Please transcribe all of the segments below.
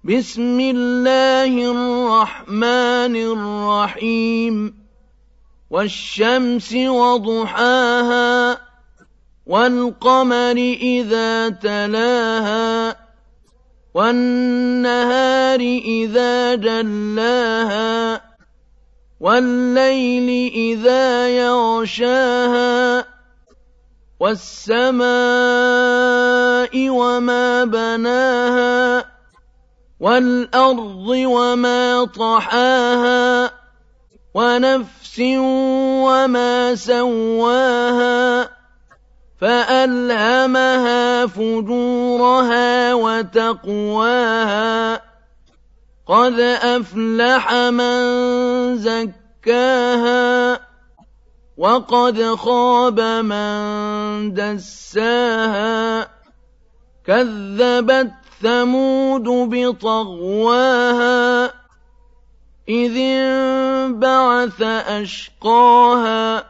بسم الله الرحمن الرحيم والشمس وضحاها والقمر إذا تلاها والنهار إذا جلاها والليل إذا يغشاها والسماء وما بناها والأرض وما طحاها ونفس وما سواها فألهمها فجورها وتقواها قد أفلح من زكاها وقد خاب من دساها كذبت ثمود بطغواها إذ انبعث أشقاها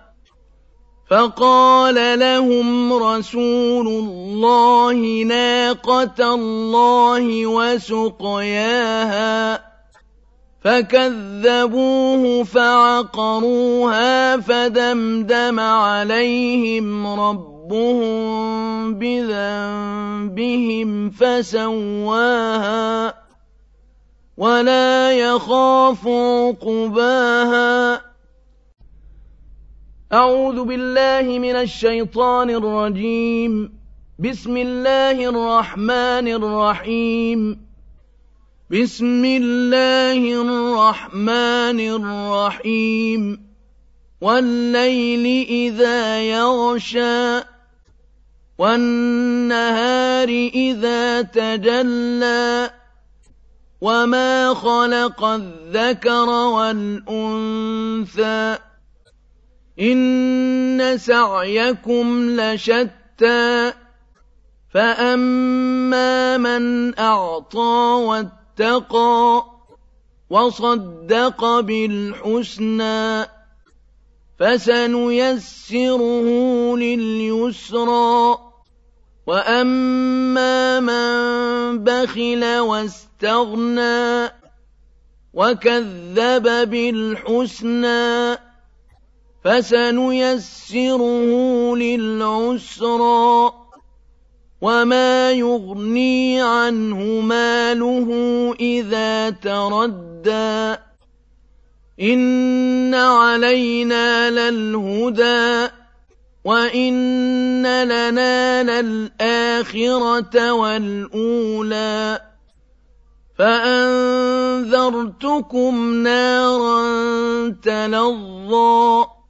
فقال لهم رسول الله ناقة الله وسقياها فكذبوه فعقروها فدمدم عليهم ربهم بذنبهم فسواها ولا يخاف عقباها. أعوذ بالله من الشيطان الرجيم. بسم الله الرحمن الرحيم. بسم الله الرحمن الرحيم والليل إذا يغشى والنهار إذا تجلى وما خلق الذكر والأنثى إن سعيكم لشتى فأما من أعطى واتقى وصدق بالحسنى فسنيسره لليسرى وأما من بخل واستغنى وكذب بالحسنى فسنيسره للعسرى وما يغني عنه ماله إذا تردى إن علينا للهدى وإن لنا للآخرة والأولى فأنذرتكم نارا تلظى